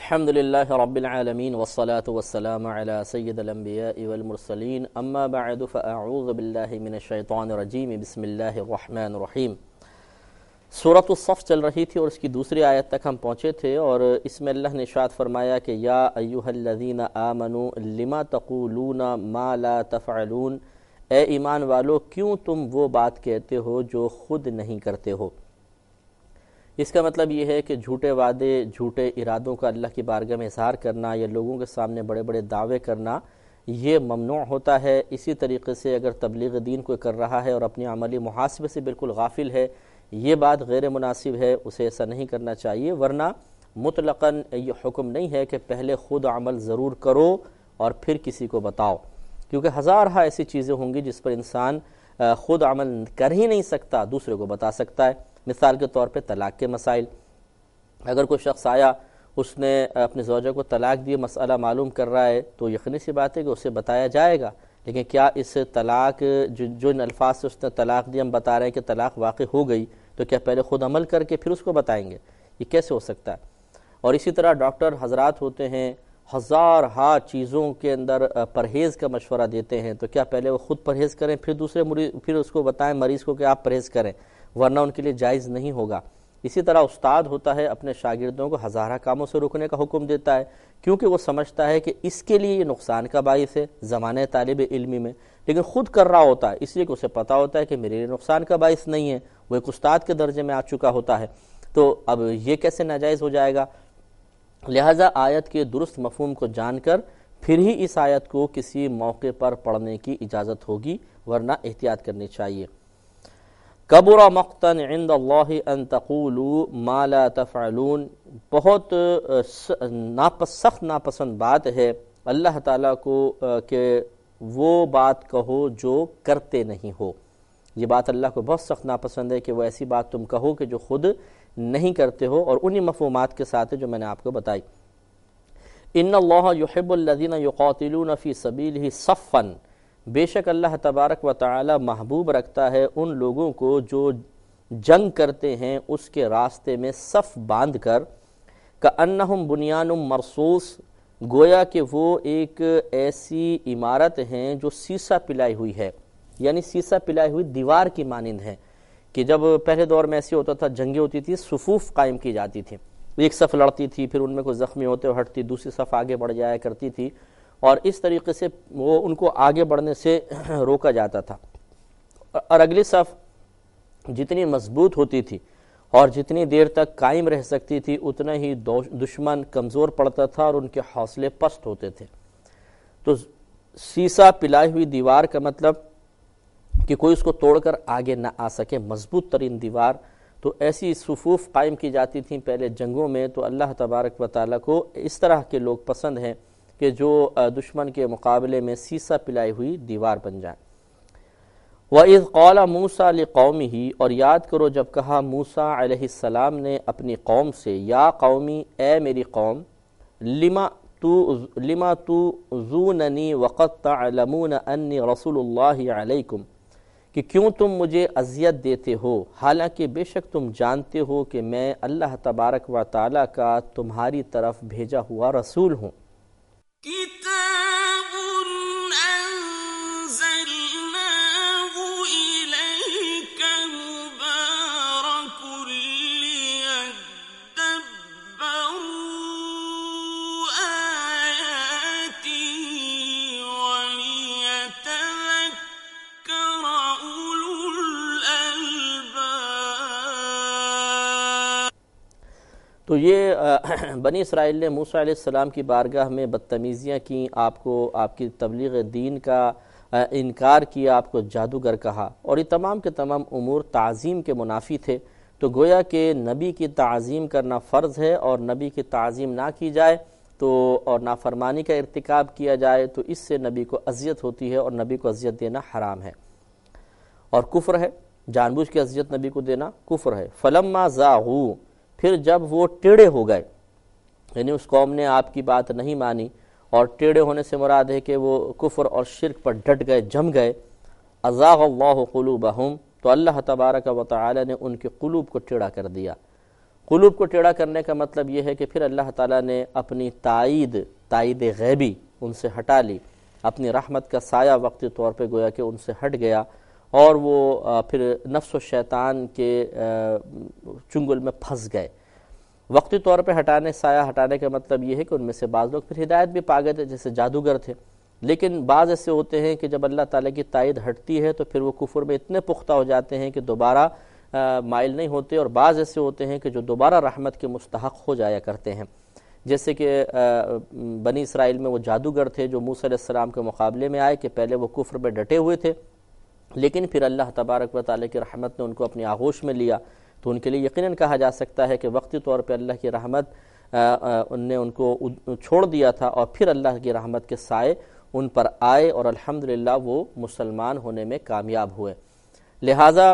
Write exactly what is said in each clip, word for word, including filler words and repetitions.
الحمد للہ رب العالمین والصلاة والسلام علی سید الانبیاء والمرسلین اما بعد فاعوذ باللہ من الشیطان الرجیم بسم اللہ الرحمن الرحیم۔ سورۃ الصف چل رہی تھی اور اس کی دوسری آیت تک ہم پہنچے تھے، اور اس میں اللہ نے ارشاد فرمایا کہ یا ایھا الذین آمنوا لما تقولون ما لا تفعلون، اے ایمان والو کیوں تم وہ بات کہتے ہو جو خود نہیں کرتے ہو۔ اس کا مطلب یہ ہے کہ جھوٹے وعدے، جھوٹے ارادوں کا اللہ کی بارگاہ میں اظہار کرنا یا لوگوں کے سامنے بڑے بڑے دعوے کرنا یہ ممنوع ہوتا ہے۔ اسی طریقے سے اگر تبلیغ دین کوئی کر رہا ہے اور اپنی عملی محاسبے سے بالکل غافل ہے، یہ بات غیر مناسب ہے، اسے ایسا نہیں کرنا چاہیے، ورنہ مطلقاً یہ حکم نہیں ہے کہ پہلے خود عمل ضرور کرو اور پھر کسی کو بتاؤ، کیونکہ ہزارہ ایسی چیزیں ہوں گی جس پر انسان خود عمل کر ہی نہیں سکتا، دوسرے کو بتا سکتا ہے۔ مثال کے طور پہ طلاق کے مسائل، اگر کوئی شخص آیا، اس نے اپنے زوجہ کو طلاق دی، مسئلہ معلوم کر رہا ہے، تو یقینی سی بات ہے کہ اسے بتایا جائے گا، لیکن کیا اس طلاق جو جو ان الفاظ سے اس نے طلاق دی، ہم بتا رہے ہیں کہ طلاق واقع ہو گئی، تو کیا پہلے خود عمل کر کے پھر اس کو بتائیں گے؟ یہ کیسے ہو سکتا ہے؟ اور اسی طرح ڈاکٹر حضرات ہوتے ہیں، ہزار ہا چیزوں کے اندر پرہیز کا مشورہ دیتے ہیں، تو کیا پہلے وہ خود پرہیز کریں پھر دوسرے مریض پھر اس کو بتائیں مریض کو کہ آپ پرہیز کریں، ورنہ ان کے لیے جائز نہیں ہوگا۔ اسی طرح استاد ہوتا ہے، اپنے شاگردوں کو ہزارہ کاموں سے روکنے کا حکم دیتا ہے، کیونکہ وہ سمجھتا ہے کہ اس کے لیے یہ نقصان کا باعث ہے زمانہ طالب علمی میں، لیکن خود کر رہا ہوتا ہے اس لیے کہ اسے پتہ ہوتا ہے کہ میرے لیے نقصان کا باعث نہیں ہے، وہ ایک استاد کے درجے میں آ چکا ہوتا ہے، تو اب یہ کیسے ناجائز ہو جائے گا؟ لہذا آیت کے درست مفہوم کو جان کر پھر ہی اس آیت کو کسی موقع پر پڑھنے کی اجازت ہوگی، ورنہ احتیاط کرنی چاہیے۔ کبر مقتا عند اللہ ان تقولوا ما لا تفعلون، بہت ناپس سخت ناپسند بات ہے اللہ تعالیٰ کو کہ وہ بات کہو جو کرتے نہیں ہو۔ یہ بات اللہ کو بہت سخت ناپسند ہے کہ وہ ایسی بات تم کہو کہ جو خود نہیں کرتے ہو، اور انہی مفہومات کے ساتھ جو میں نے آپ کو بتائی۔ ان اللہ یحب الذین یقاتلون فی سبیلہ صفا، بے شک اللہ تبارک و تعالی محبوب رکھتا ہے ان لوگوں کو جو جنگ کرتے ہیں اس کے راستے میں صف باندھ کر، کأنہم بنیان مرصوص، گویا کہ وہ ایک ایسی عمارت ہیں جو سیسہ پلائی ہوئی ہے، یعنی سیسہ پلائی ہوئی دیوار کی مانند ہے، کہ جب پہلے دور میں ایسی ہوتا تھا، جنگیں ہوتی تھی، صفوف قائم کی جاتی تھی، ایک صف لڑتی تھی، پھر ان میں کوئی زخمی ہوتے ہوئے ہٹتی، دوسری صف آگے بڑھ جایا کرتی تھی، اور اس طریقے سے وہ ان کو آگے بڑھنے سے روکا جاتا تھا، اور اگلی صف جتنی مضبوط ہوتی تھی اور جتنی دیر تک قائم رہ سکتی تھی اتنا ہی دشمن کمزور پڑتا تھا اور ان کے حوصلے پست ہوتے تھے۔ تو سیسہ پلائی ہوئی دیوار کا مطلب کہ کوئی اس کو توڑ کر آگے نہ آ سکے، مضبوط ترین دیوار، تو ایسی صفوف قائم کی جاتی تھیں پہلے جنگوں میں۔ تو اللہ تبارک و تعالیٰ کو اس طرح کے لوگ پسند ہیں کہ جو دشمن کے مقابلے میں سیسہ پلائی ہوئی دیوار بن جائیں۔ وَإِذْ قَالَ مُوسَىٰ لِقَوْمِهِ، اور یاد کرو جب کہا موسیٰ علیہ السلام نے اپنی قوم سے، یا قومی، اے میری قوم، لما تو لما تؤذوننی وقد تعلمون انی رسول اللہ علیکم، کہ کیوں تم مجھے اذیت دیتے ہو حالانکہ بے شک تم جانتے ہو کہ میں اللہ تبارک و تعالیٰ کا تمہاری طرف بھیجا ہوا رسول ہوں۔ کتاب انزلناہ الیک مبارک لیدبروا آیاتہ ولیتذکر اولو الالباب۔ تو یہ بنی اسرائیل نے موسیٰ علیہ السلام کی بارگاہ میں بدتمیزیاں کیں، آپ کو آپ کی تبلیغ دین کا انکار کیا، آپ کو جادوگر کہا، اور یہ تمام کے تمام امور تعظیم کے منافی تھے۔ تو گویا کہ نبی کی تعظیم کرنا فرض ہے، اور نبی کی تعظیم نہ کی جائے تو اور نافرمانی کا ارتکاب کیا جائے تو اس سے نبی کو اذیت ہوتی ہے، اور نبی کو اذیت دینا حرام ہے اور کفر ہے، جان بوجھ کے اذیت نبی کو دینا کفر ہے۔ فلما زاغوا، پھر جب وہ ٹیڑے ہو گئے، یعنی اس قوم نے آپ کی بات نہیں مانی، اور ٹیڑے ہونے سے مراد ہے کہ وہ کفر اور شرک پر ڈٹ گئے، جم گئے، ازاغ اللہ قلوبہم، تو اللہ تبارک و تعالی نے ان کے قلوب کو ٹیڑھا کر دیا۔ قلوب کو ٹیڑھا کرنے کا مطلب یہ ہے کہ پھر اللہ تعالیٰ نے اپنی تائید تائید غیبی ان سے ہٹا لی، اپنی رحمت کا سایہ وقتی طور پہ گویا کہ ان سے ہٹ گیا، اور وہ پھر نفس و شیطان کے چنگل میں پھنس گئے۔ وقتی طور پہ ہٹانے سایہ ہٹانے کا مطلب یہ ہے کہ ان میں سے بعض لوگ پھر ہدایت بھی پا گئے تھے، جیسے جادوگر تھے، لیکن بعض ایسے ہوتے ہیں کہ جب اللہ تعالیٰ کی تائید ہٹتی ہے تو پھر وہ کفر میں اتنے پختہ ہو جاتے ہیں کہ دوبارہ مائل نہیں ہوتے، اور بعض ایسے ہوتے ہیں کہ جو دوبارہ رحمت کے مستحق ہو جایا کرتے ہیں، جیسے کہ بنی اسرائیل میں وہ جادوگر تھے جو موسیٰ علیہ السلام کے مقابلے میں آئے کہ پہلے وہ کفر میں ڈٹے ہوئے تھے، لیکن پھر اللہ تبارک و تعالیٰ کی رحمت نے ان کو اپنی آغوش میں لیا، تو ان کے لیے یقیناً کہا جا سکتا ہے کہ وقتی طور پہ اللہ کی رحمت ان نے ان کو چھوڑ دیا تھا، اور پھر اللہ کی رحمت کے سائے ان پر آئے، اور الحمدللہ وہ مسلمان ہونے میں کامیاب ہوئے۔ لہٰذا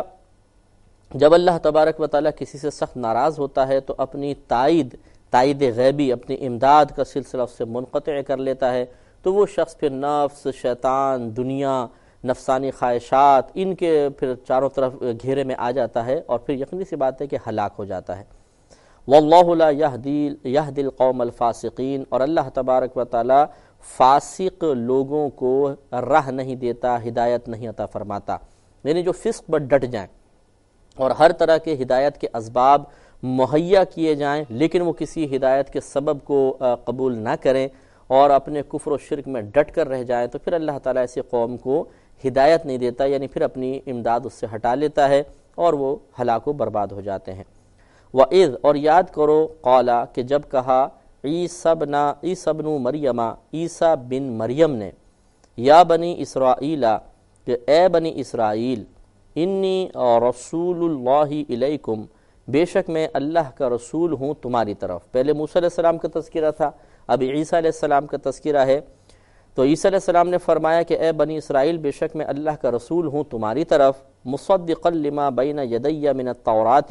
جب اللہ تبارک و تعالیٰ کسی سے سخت ناراض ہوتا ہے تو اپنی تائید تائید غیبی، اپنی امداد کا سلسلہ اس سے منقطع کر لیتا ہے، تو وہ شخص پھر نفس، شیطان، دنیا، نفسانی خواہشات، ان کے پھر چاروں طرف گھیرے میں آ جاتا ہے، اور پھر یقینی سی بات ہے کہ ہلاک ہو جاتا ہے۔ واللہ لا یہدی یہدی القوم الفاسقین، اور اللہ تبارک و تعالی فاسق لوگوں کو راہ نہیں دیتا، ہدایت نہیں عطا فرماتا، یعنی جو فسق پر ڈٹ جائیں اور ہر طرح کے ہدایت کے اسباب مہیا کیے جائیں لیکن وہ کسی ہدایت کے سبب کو قبول نہ کریں اور اپنے کفر و شرک میں ڈٹ کر رہ جائیں، تو پھر اللہ تعالیٰ ایسی قوم کو ہدایت نہیں دیتا، یعنی پھر اپنی امداد اس سے ہٹا لیتا ہے اور وہ ہلاک و برباد ہو جاتے ہیں۔ وَإِذْ، اور یاد کرو، قَالَ، کہ جب کہا، عیسیٰ بن عیسیٰ بن مریم، عیسیٰ بن مریم نے، یا بنی اسرائیل، کہ اے بنی اسرائیل، انی رسول اللہ الیکم، بے شک میں اللہ کا رسول ہوں تمہاری طرف۔ پہلے موسیٰ علیہ السلام کا تذکرہ تھا، اب عیسیٰ علیہ السلام کا تذکرہ ہے، تو عیسیٰ علیہ السلام نے فرمایا کہ اے بنی اسرائیل، بے شک میں اللہ کا رسول ہوں تمہاری طرف، مصدقا لما بین یدی من التوراۃ،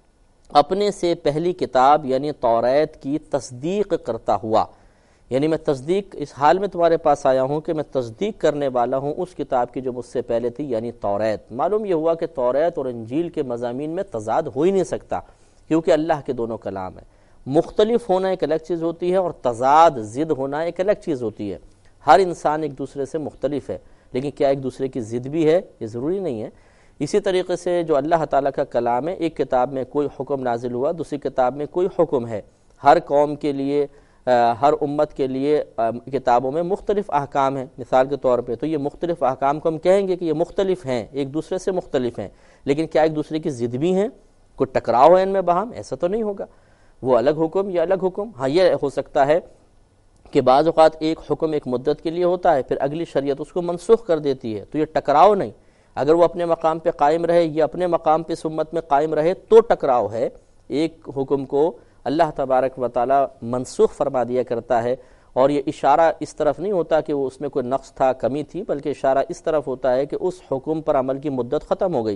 اپنے سے پہلی کتاب یعنی توریت کی تصدیق کرتا ہوا، یعنی میں تصدیق اس حال میں تمہارے پاس آیا ہوں کہ میں تصدیق کرنے والا ہوں اس کتاب کی جو مجھ سے پہلے تھی، یعنی توریت۔ معلوم یہ ہوا کہ توریت اور انجیل کے مضامین میں تضاد ہو ہی نہیں سکتا، کیونکہ اللہ کے دونوں کلام ہیں۔ مختلف ہونا ایک الگ چیز ہوتی ہے اور تضاد ضد ہونا ایک الگ چیز ہوتی ہے۔ ہر انسان ایک دوسرے سے مختلف ہے، لیکن کیا ایک دوسرے کی ضد بھی ہے؟ یہ ضروری نہیں ہے۔ اسی طریقے سے جو اللہ تعالیٰ کا کلام ہے، ایک کتاب میں کوئی حکم نازل ہوا، دوسری کتاب میں کوئی حکم ہے۔ ہر قوم کے لیے، ہر امت کے لیے کتابوں میں مختلف احکام ہیں۔ مثال کے طور پہ تو یہ مختلف احکام کو ہم کہیں گے کہ یہ مختلف ہیں، ایک دوسرے سے مختلف ہیں، لیکن کیا ایک دوسرے کی ضد بھی ہیں؟ کوئی ٹکراؤ ہے ان میں باہم؟ ایسا تو نہیں ہوگا۔ وہ الگ حکم یا الگ حکم، ہاں یہ ہو سکتا ہے کہ بعض اوقات ایک حکم ایک مدت کے لیے ہوتا ہے، پھر اگلی شریعت اس کو منسوخ کر دیتی ہے، تو یہ ٹکراؤ نہیں۔ اگر وہ اپنے مقام پہ قائم رہے یا اپنے مقام پہ اس امت میں قائم رہے تو ٹکراؤ ہے۔ ایک حکم کو اللہ تبارک و تعالی منسوخ فرما دیا کرتا ہے، اور یہ اشارہ اس طرف نہیں ہوتا کہ وہ اس میں کوئی نقص تھا، کمی تھی، بلکہ اشارہ اس طرف ہوتا ہے کہ اس حکم پر عمل کی مدت ختم ہو گئی،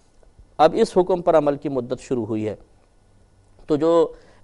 اب اس حکم پر عمل کی مدت شروع ہوئی ہے۔ تو جو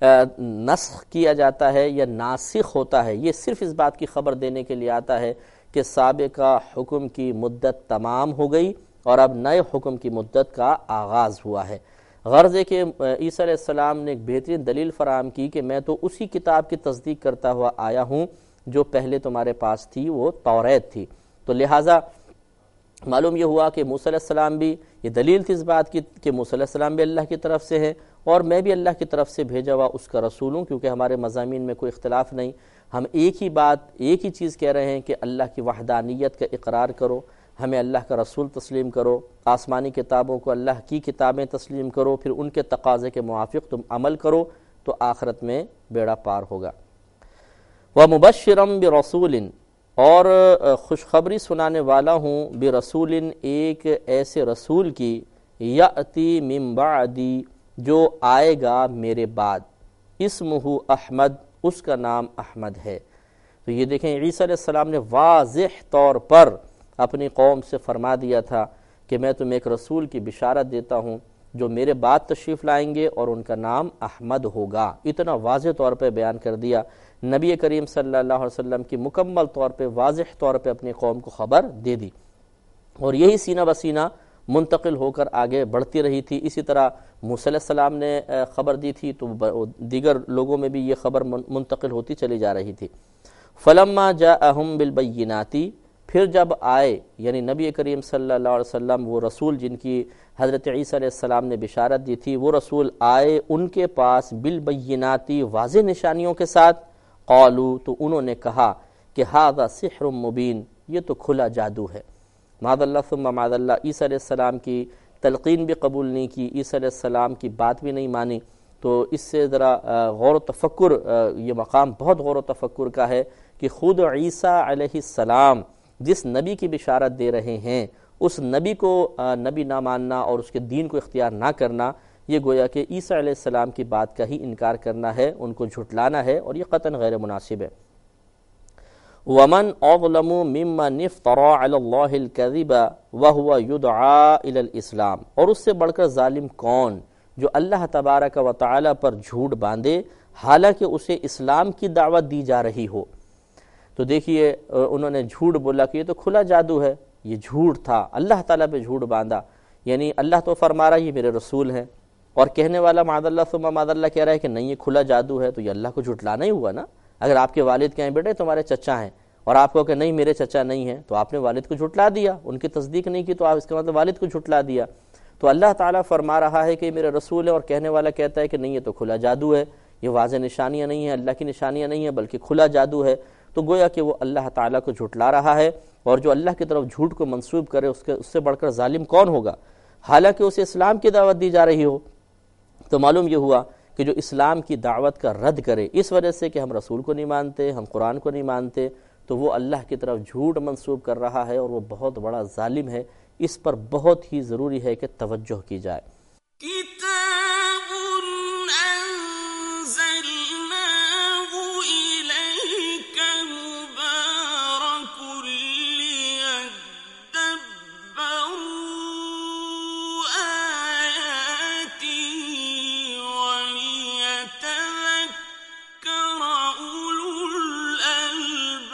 نسخ کیا جاتا ہے یا ناسخ ہوتا ہے، یہ صرف اس بات کی خبر دینے کے لیے آتا ہے کہ سابقہ حکم کی مدت تمام ہو گئی اور اب نئے حکم کی مدت کا آغاز ہوا ہے۔ غرض ہے کہ عیسیٰ علیہ السلام نے ایک بہترین دلیل فراہم کی کہ میں تو اسی کتاب کی تصدیق کرتا ہوا آیا ہوں جو پہلے تمہارے پاس تھی، وہ توریت تھی۔ تو لہٰذا معلوم یہ ہوا کہ موسیٰ علیہ السلام بھی، یہ دلیل تھی اس بات کی کہ موسیٰ علیہ السلام بھی اللہ کی طرف سے ہیں اور میں بھی اللہ کی طرف سے بھیجا ہوا اس کا رسول ہوں، کیونکہ ہمارے مضامین میں کوئی اختلاف نہیں، ہم ایک ہی بات ایک ہی چیز کہہ رہے ہیں کہ اللہ کی وحدانیت کا اقرار کرو، ہمیں اللہ کا رسول تسلیم کرو، آسمانی کتابوں کو اللہ کی کتابیں تسلیم کرو، پھر ان کے تقاضے کے موافق تم عمل کرو تو آخرت میں بیڑا پار ہوگا۔ وَمُبَشِّرًا بِرَسُولٍ، اور خوشخبری سنانے والا ہوں، برسول، ایک ایسے رسول کی، یأتی من بعدی، جو آئے گا میرے بعد، اسمہ احمد، اس کا نام احمد ہے۔ تو یہ دیکھیں عیسیٰ علیہ السلام نے واضح طور پر اپنی قوم سے فرما دیا تھا کہ میں تمہیں ایک رسول کی بشارت دیتا ہوں جو میرے بعد تشریف لائیں گے اور ان کا نام احمد ہوگا۔ اتنا واضح طور پہ بیان کر دیا، نبی کریم صلی اللہ علیہ وسلم کی مکمل طور پہ واضح طور پہ اپنی قوم کو خبر دے دی، اور یہی سینہ بسینہ منتقل ہو کر آگے بڑھتی رہی تھی۔ اسی طرح موسیٰ علیہ السلام نے خبر دی تھی تو دیگر لوگوں میں بھی یہ خبر منتقل ہوتی چلی جا رہی تھی۔ فلما جاءہم بالبینات، پھر جب آئے یعنی نبی کریم صلی اللہ علیہ وسلم، وہ رسول جن کی حضرت عیسیٰ علیہ السلام نے بشارت دی تھی، وہ رسول آئے ان کے پاس بالبینات، واضح نشانیوں کے ساتھ، قالوا، تو انہوں نے کہا کہ ھذا سحر مبین، یہ تو کھلا جادو ہے۔ معاذ اللہ ثم معاذ اللہ، عیسیٰ علیہ السلام کی تلقین بھی قبول نہیں کی، عیسیٰ علیہ السلام کی بات بھی نہیں مانی۔ تو اس سے ذرا غور و تفکر، یہ مقام بہت غور و تفکر کا ہے کہ خود عیسیٰ علیہ السلام جس نبی کی بشارت دے رہے ہیں، اس نبی کو نبی نہ ماننا اور اس کے دین کو اختیار نہ کرنا، یہ گویا کہ عیسیٰ علیہ السلام کی بات کا ہی انکار کرنا ہے، ان کو جھٹلانا ہے، اور یہ قطعاً غیر مناسب ہے۔ وَمَنْ أَظْلَمُ مِمَّنِ افْتَرَىٰ عَلَى اللَّهِ الْكَذِبَ وَهُوَ يُدْعَىٰ إِلَى الْإِسْلَامِ، اور اس سے بڑھ کر ظالم کون جو اللہ تبارک و تعالی پر جھوٹ باندھے حالانکہ اسے اسلام کی دعوت دی جا رہی ہو۔ تو دیکھیے انہوں نے جھوٹ بولا کہ یہ تو کھلا جادو ہے، یہ جھوٹ تھا، اللہ تعالیٰ پہ جھوٹ باندھا، یعنی اللہ تو فرما رہا ہے یہ میرے رسول ہیں، اور کہنے والا معاذ اللہ ثم معاذ اللہ کہہ رہا ہے کہ نہیں یہ کھلا جادو ہے، تو یہ اللہ کو جھٹلانا ہی ہوا نا۔ اگر آپ کے والد کہیں بیٹے تمہارے چچا ہیں، اور آپ کو کہ نہیں میرے چچا نہیں ہیں، تو آپ نے والد کو جھٹلا دیا، ان کی تصدیق نہیں کی، تو آپ اس کا مطلب والد کو جھٹلا دیا۔ تو اللہ تعالیٰ فرما رہا ہے کہ میرے رسول ہے، اور کہنے والا کہتا ہے کہ نہیں یہ تو کھلا جادو ہے، یہ واضح نشانیاں نہیں ہیں، اللہ کی نشانیاں نہیں ہیں بلکہ کھلا جادو ہے۔ تو گویا کہ وہ اللہ تعالیٰ کو جھٹلا رہا ہے، اور جو اللہ کی طرف جھوٹ کو منسوب کرے اس کے اس سے بڑھ کر ظالم کون ہوگا، حالانکہ اسے اسلام کی دعوت دی جا رہی ہو۔ تو معلوم یہ ہوا کہ جو اسلام کی دعوت کا رد کرے اس وجہ سے کہ ہم رسول کو نہیں مانتے، ہم قرآن کو نہیں مانتے، تو وہ اللہ کی طرف جھوٹ منسوب کر رہا ہے، اور وہ بہت بڑا ظالم ہے۔ اس پر بہت ہی ضروری ہے کہ توجہ کی جائے۔ کتاب انزلناہ الیک مبارک لیدبروا آیاتہ ولیتذکر اولو الالباب۔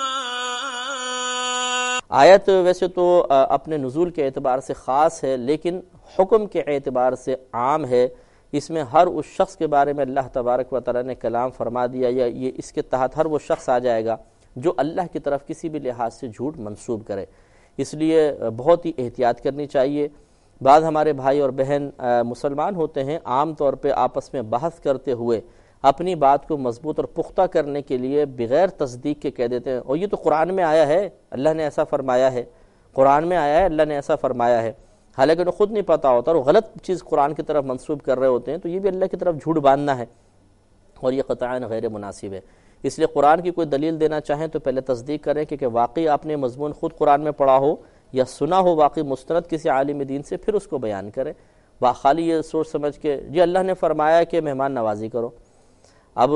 آیت ویسے تو اپنے نزول کے اعتبار سے خاص ہے، لیکن حکم کے اعتبار سے عام ہے۔ اس میں ہر اس شخص کے بارے میں اللہ تبارک و تعالیٰ نے کلام فرما دیا، یا یہ اس کے تحت ہر وہ شخص آ جائے گا جو اللہ کی طرف کسی بھی لحاظ سے جھوٹ منسوب کرے۔ اس لیے بہت ہی احتیاط کرنی چاہیے۔ بعض ہمارے بھائی اور بہن مسلمان ہوتے ہیں، عام طور پہ آپس میں بحث کرتے ہوئے اپنی بات کو مضبوط اور پختہ کرنے کے لیے بغیر تصدیق کے کہہ دیتے ہیں اور یہ تو قرآن میں آیا ہے، اللہ نے ایسا فرمایا ہے، قرآن میں آیا ہے، اللہ نے ایسا فرمایا ہے، حالانکہ انہیں خود نہیں پتا ہوتا اور غلط چیز قرآن کی طرف منسوب کر رہے ہوتے ہیں، تو یہ بھی اللہ کی طرف جھوٹ باندھنا ہے، اور یہ قطعاً غیر مناسب ہے۔ اس لیے قرآن کی کوئی دلیل دینا چاہیں تو پہلے تصدیق کریں کہ کہ واقعی آپ نے مضمون خود قرآن میں پڑھا ہو یا سنا ہو واقعی مستند کسی عالم دین سے، پھر اس کو بیان کریں۔ خالی یہ سوچ سمجھ کے جی اللہ نے فرمایا کہ مہمان نوازی کرو، اب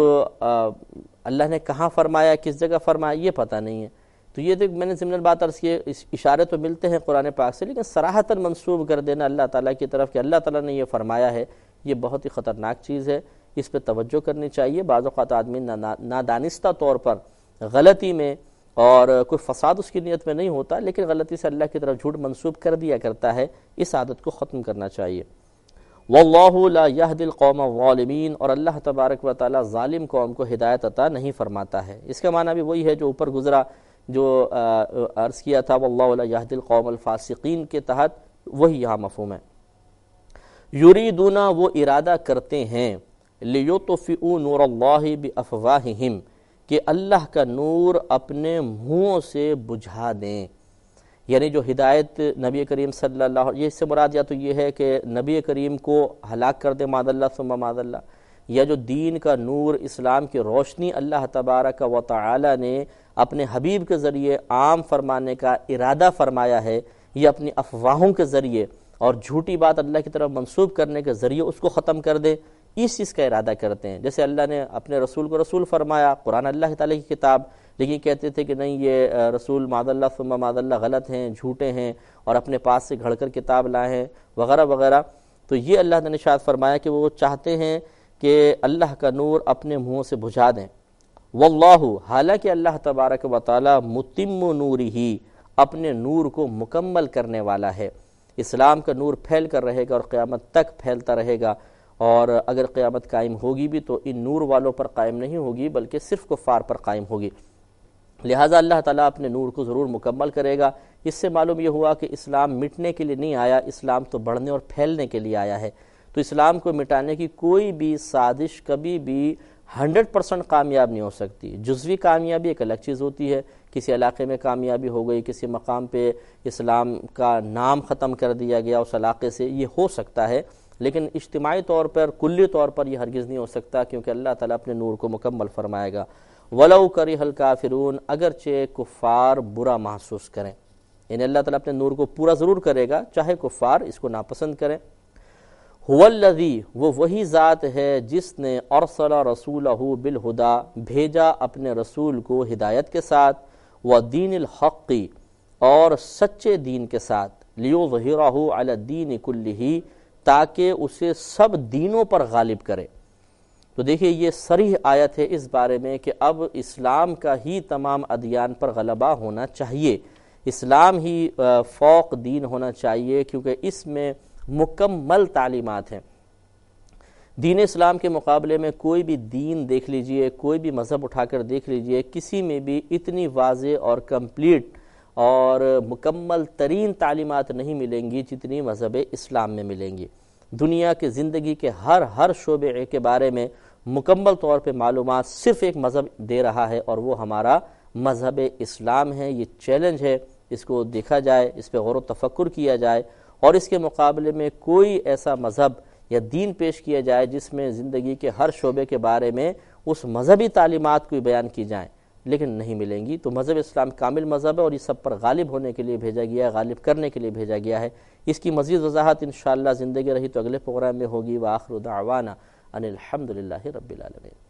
اللہ نے کہاں فرمایا، کس جگہ فرمایا، یہ پتہ نہیں ہے، تو یہ دیکھ میں نے ضمن بات عرض کی، اشارے تو ملتے ہیں قرآن پاک سے، لیکن صراحتاً منسوب کر دینا اللہ تعالیٰ کی طرف کہ اللہ تعالیٰ نے یہ فرمایا ہے، یہ بہت ہی خطرناک چیز ہے، اس پہ توجہ کرنی چاہیے۔ بعض اوقات آدمی نادانستہ طور پر غلطی میں اور کوئی فساد اس کی نیت میں نہیں ہوتا، لیکن غلطی سے اللہ کی طرف جھوٹ منسوب کر دیا کرتا ہے، اس عادت کو ختم کرنا چاہیے۔ واللہ لا یہدی القوم الظالمین، اور اللہ تبارک و تعالی ظالم قوم کو ہدایت عطا نہیں فرماتا ہے۔ اس کا معنی بھی وہی ہے جو اوپر گزرا، جو عرض کیا تھا واللہ لا یہدی القوم الفاسقین کے تحت، وہی یہاں مفہوم ہے۔ یریدون، وہ ارادہ کرتے ہیں، لیطفئوا نور اللہ بافواہہم، کہ اللہ کا نور اپنے منہوں سے بجھا دیں، یعنی جو ہدایت نبی کریم صلی اللہ علیہ وسلم، یہ اس سے مراد یا تو یہ ہے کہ نبی کریم کو ہلاک کر دے معاذ اللہ ثم معاذ اللہ، یا جو دین کا نور، اسلام کی روشنی اللہ تبارک و تعالی نے اپنے حبیب کے ذریعے عام فرمانے کا ارادہ فرمایا ہے، یہ اپنی افواہوں کے ذریعے اور جھوٹی بات اللہ کی طرف منسوب کرنے کے ذریعے اس کو ختم کر دے، اس چیز کا ارادہ کرتے ہیں۔ جیسے اللہ نے اپنے رسول کو رسول فرمایا، قرآن اللہ تعالیٰ کی کتاب، لیکن کہتے تھے کہ نہیں یہ رسول معاذ اللہ ثم معاذ اللہ غلط ہیں، جھوٹے ہیں، اور اپنے پاس سے گھڑ کر کتاب لائے ہیں وغیرہ وغیرہ۔ تو یہ اللہ نے ارشاد فرمایا کہ وہ چاہتے ہیں کہ اللہ کا نور اپنے منہوں سے بجھا دیں۔ واللہ، حالانکہ اللہ تبارک و تعالی متم نورہ، اپنے نور کو مکمل کرنے والا ہے، اسلام کا نور پھیل کر رہے گا اور قیامت تک پھیلتا رہے گا، اور اگر قیامت قائم ہوگی بھی تو ان نور والوں پر قائم نہیں ہوگی بلکہ صرف کفار پر قائم ہوگی۔ لہٰذا اللہ تعالیٰ اپنے نور کو ضرور مکمل کرے گا۔ اس سے معلوم یہ ہوا کہ اسلام مٹنے کے لیے نہیں آیا، اسلام تو بڑھنے اور پھیلنے کے لیے آیا ہے۔ تو اسلام کو مٹانے کی کوئی بھی سازش کبھی بھی ہنڈریڈ پرسنٹ کامیاب نہیں ہو سکتی۔ جزوی کامیابی ایک الگ چیز ہوتی ہے، کسی علاقے میں کامیابی ہو گئی، کسی مقام پہ اسلام کا نام ختم کر دیا گیا اس علاقے سے، یہ ہو سکتا ہے، لیکن اجتماعی طور پر کلی طور پر یہ ہرگز نہیں ہو سکتا، کیونکہ اللہ تعالیٰ اپنے نور کو مکمل فرمائے گا۔ وَلَوْ كَرِهَ الْكَافِرُونَ، اگرچہ کفار برا محسوس کریں، یعنی اللہ تعالیٰ اپنے نور کو پورا ضرور کرے گا چاہے کفار اس کو ناپسند کریں۔ هُوَ الَّذِي، وہ وہی ذات ہے جس نے ارسل رسولہ بالہدا، بھیجا اپنے رسول کو ہدایت کے ساتھ، وَدِينِ الْحَقِّ، اور سچے دین کے ساتھ، لِيُظْهِرَهُ عَلَى الدِّينِ كُلِّهِ، تاکہ اسے سب دینوں پر غالب کرے۔ تو دیکھیے یہ صریح آیت ہے اس بارے میں کہ اب اسلام کا ہی تمام ادیان پر غلبہ ہونا چاہیے، اسلام ہی فوق دین ہونا چاہیے، کیونکہ اس میں مکمل تعلیمات ہیں۔ دین اسلام کے مقابلے میں کوئی بھی دین دیکھ لیجئے، کوئی بھی مذہب اٹھا کر دیکھ لیجئے، کسی میں بھی اتنی واضح اور کمپلیٹ اور مکمل ترین تعلیمات نہیں ملیں گی جتنی مذہب اسلام میں ملیں گی۔ دنیا کے زندگی کے ہر ہر شعبے کے بارے میں مکمل طور پہ معلومات صرف ایک مذہب دے رہا ہے، اور وہ ہمارا مذہب اسلام ہے۔ یہ چیلنج ہے، اس کو دیکھا جائے، اس پہ غور و تفکر کیا جائے، اور اس کے مقابلے میں کوئی ایسا مذہب یا دین پیش کیا جائے جس میں زندگی کے ہر شعبے کے بارے میں اس مذہبی تعلیمات کو بیان کی جائیں، لیکن نہیں ملیں گی۔ تو مذہب اسلام کامل مذہب ہے، اور یہ سب پر غالب ہونے کے لیے بھیجا گیا ہے، غالب کرنے کے لیے بھیجا گیا ہے۔ اس کی مزید وضاحت انشاءاللہ زندگی رہی تو اگلے پروگرام میں ہوگی۔ وآخر دعوانا ان الحمد للہ رب العالمین۔